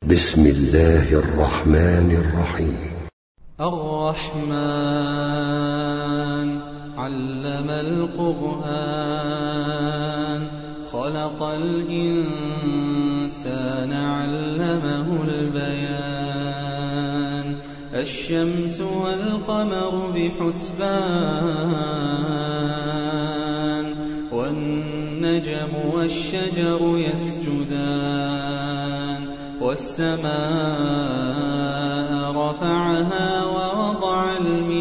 بسم الله الرحمن الرحيم. الرحمن علم القرآن خلق الإنسان علمه البيان الشمس والقمر بحسبان والنجم والشجر يسجدان والسماء رفعها ووضع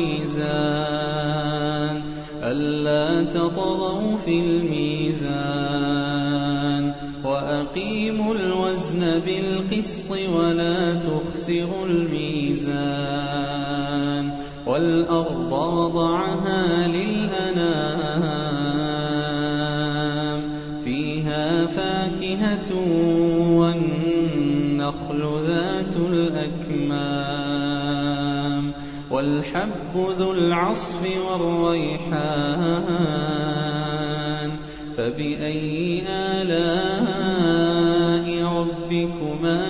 الميزان ألا تطغوا في الميزان وأقيموا الوزن بالقسط ولا تخسروا الميزان والأرض وضعها للأنام فيها فاكهة والنخل ذات الأكمام والحب ذو العصف والريحان فبأي آلاء ربكما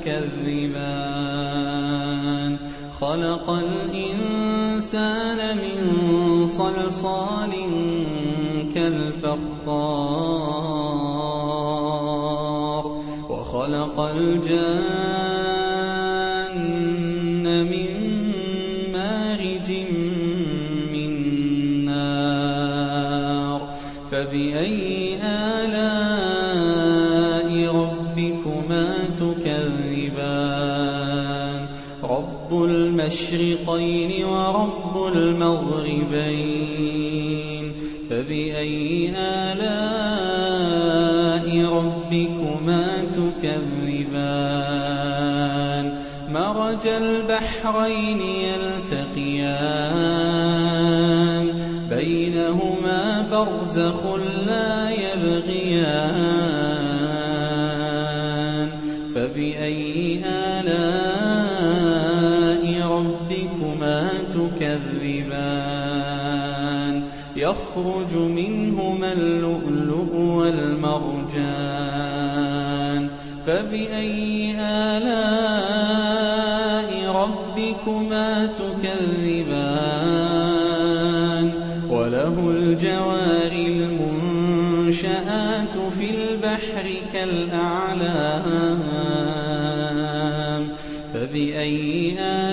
تكذبان خلق الإنسان من صلصال كالفخار وخلق الجان من مارج من نار فبأي آلاء ربكما تكذبان رب المشرقين ورب المغربين فبأي آلاء ربكما تكذبان مرج البحرين يلتقيان بينهما برزخ لا يبغيان فبأي آلاء ربكما تكذبان يخرج منهما اللؤلؤ والمرجان فبأي آلاء ربكما تكذبان وله الجوار المنشآت في البحر كالأعلام فبأي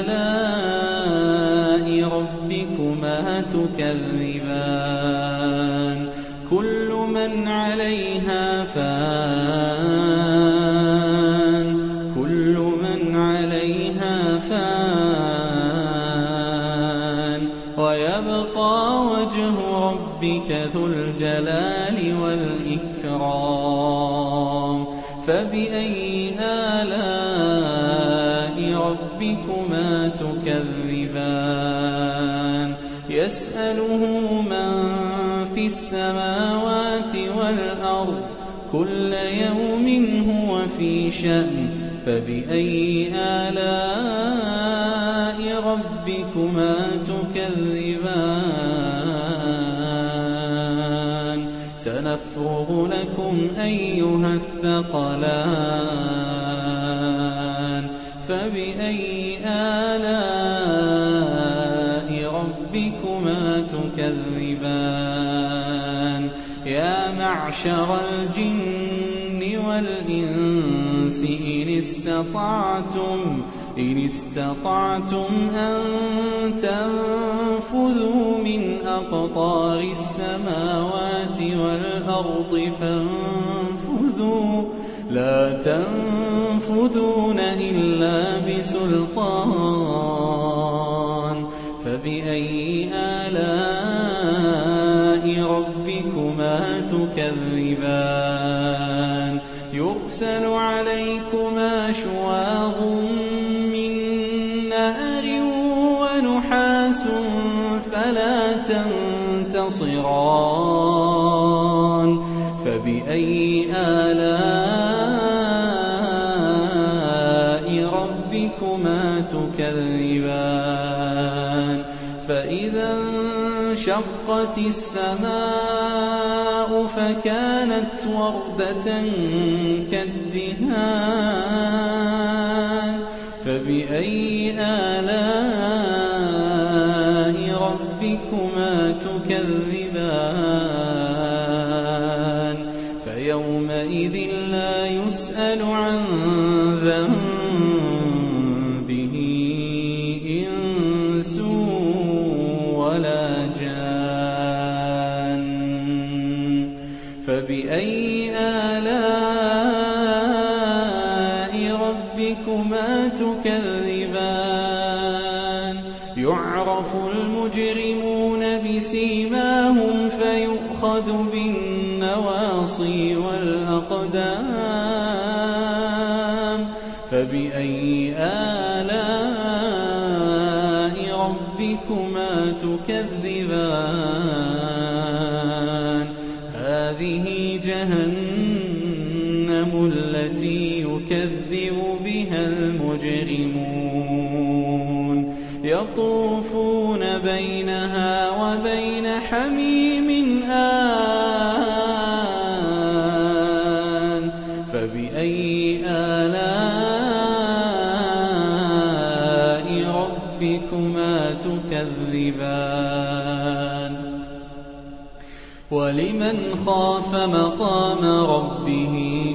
آلاء ربكما تكذبان كل من عليها فان كل من عليها فان ويبقى وجه ربك ذو الجلال والإكرام فبأي آلاء ربكما تكذبان يسأله من في السماوات والأرض كل يوم هو في شأن فبأي آلاء ربكما تكذبان سنفرغ لكم أيها الثقلان فبأي آلاء ربكما تكذبان يا معشر الجن والإنس إن استطعتم أن تنفذوا من أقطار السماوات والأرض فانفذوا لا تنفذون إلا بسلطان فبأي آلاء ربكما تكذبان يرسل عليكما شواظ من نار ونحاس فلا تنتصران فبأي آلاء ربكما تكذبان فإذا انشقت السماء فكانت وردة كالدهان فبأي آلاء ربكما تكذبان فيومئذ لا يسأل عن ذنبه إنس ولا جان فبأي آلاء ربكما تكذبان يعرف المجرمون بسيماهم فيؤخذ بالنواصي والأقدام فبأي آلاء ربكما تكذبان هذه جهنم التي يكذب بها المجرمون يطوفون بينها وبين حميم آن فبأي آلاء ربكما تكذبان ولمن خاف مقام ربه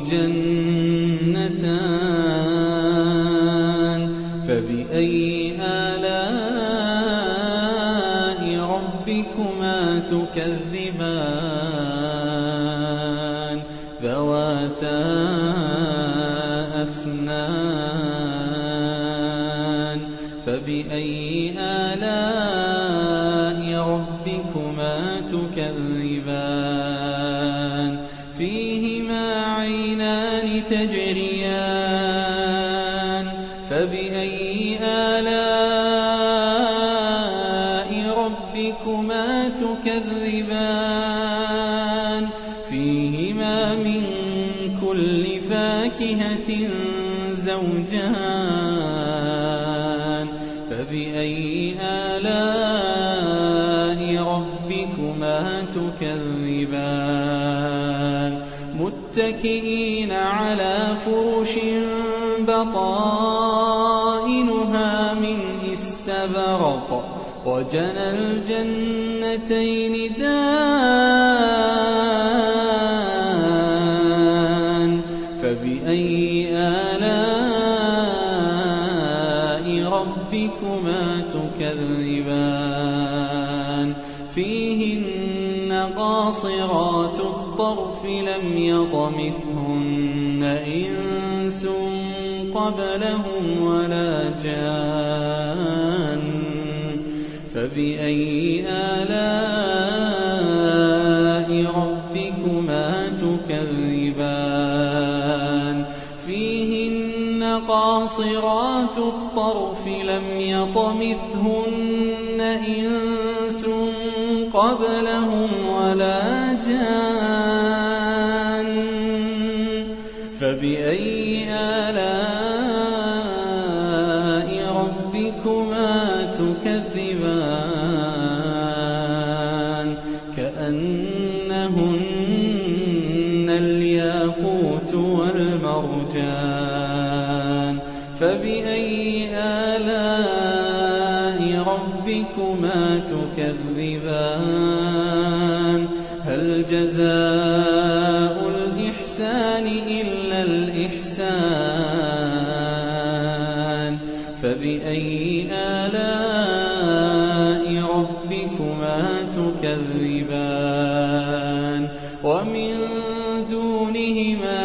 جنتان فبأي آلاء ربكما تكذبان ذواتا أفنان فبأي آلاء ربكما تكذبان فيهما عينان تجريان فبأي آلاء ربكما تكذبان فيهما من كل فاكهة زوجان فبأي آلاء ربكما تكذبان متكئين على فرش بطائنها من استبرق وجنى الجنتين دان فبأي آلاء ربكما تكذبان فيهن قاصرات الطرف لم يطمثهن إنس قبلهم ولا جان فبأي آلاء ربكما تكذبان فيهن قاصرات الطرف لم يطمثهن إنس قبلهم ولا جان فبأي آلاء ربكما تكذبان كأنهن الياقوت والمرجان فبأي آلاء ربكما تكذبان هل جزاء الإحسان إلا الإحسان فبأي آلاء ربكما تكذبان ومن دونهما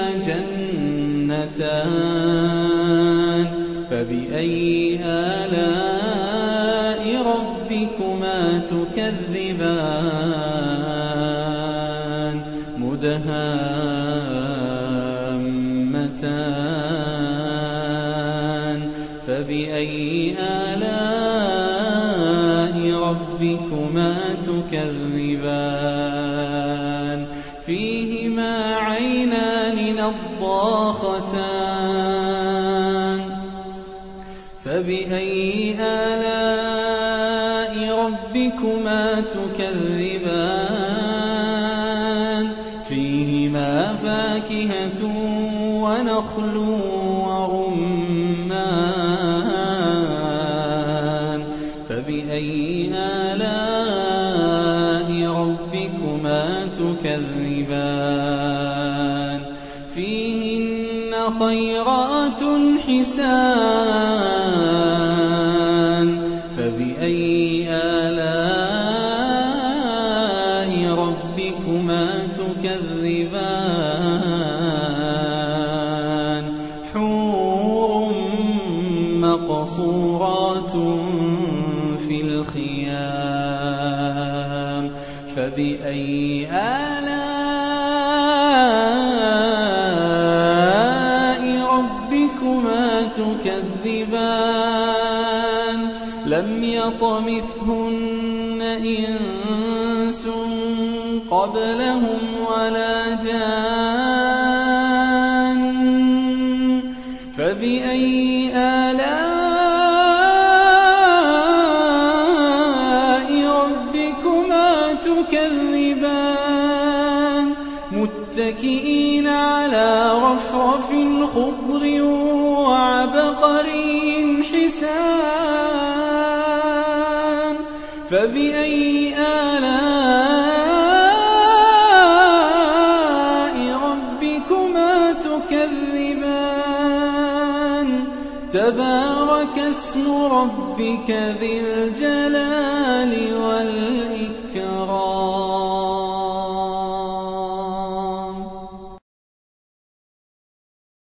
جنتان فبأي آلاء ربكما تكذبان مدهامتان فبأي آلاء ربكما تكذبان فيهما عينان نضاختان فبأي آلاء ربكما تكذبان فيهما فاكهة ونخل ورمان فبأي آلاء ربكما تكذبان فيهن خيرات حسان فبأي آلاء ربكما تكذبان حور مقصورات في الخيام فبأي آلاء ربكما تكذبان لم يطمثهن إنس قبلهم ولا جان فبأي آلاء ربكما تكذبان متكئين على رفرف خضر وعبقري حسان فبأي آلاء ربكما تكذبان تبارك اسم ربك ذي الجلال والإكرام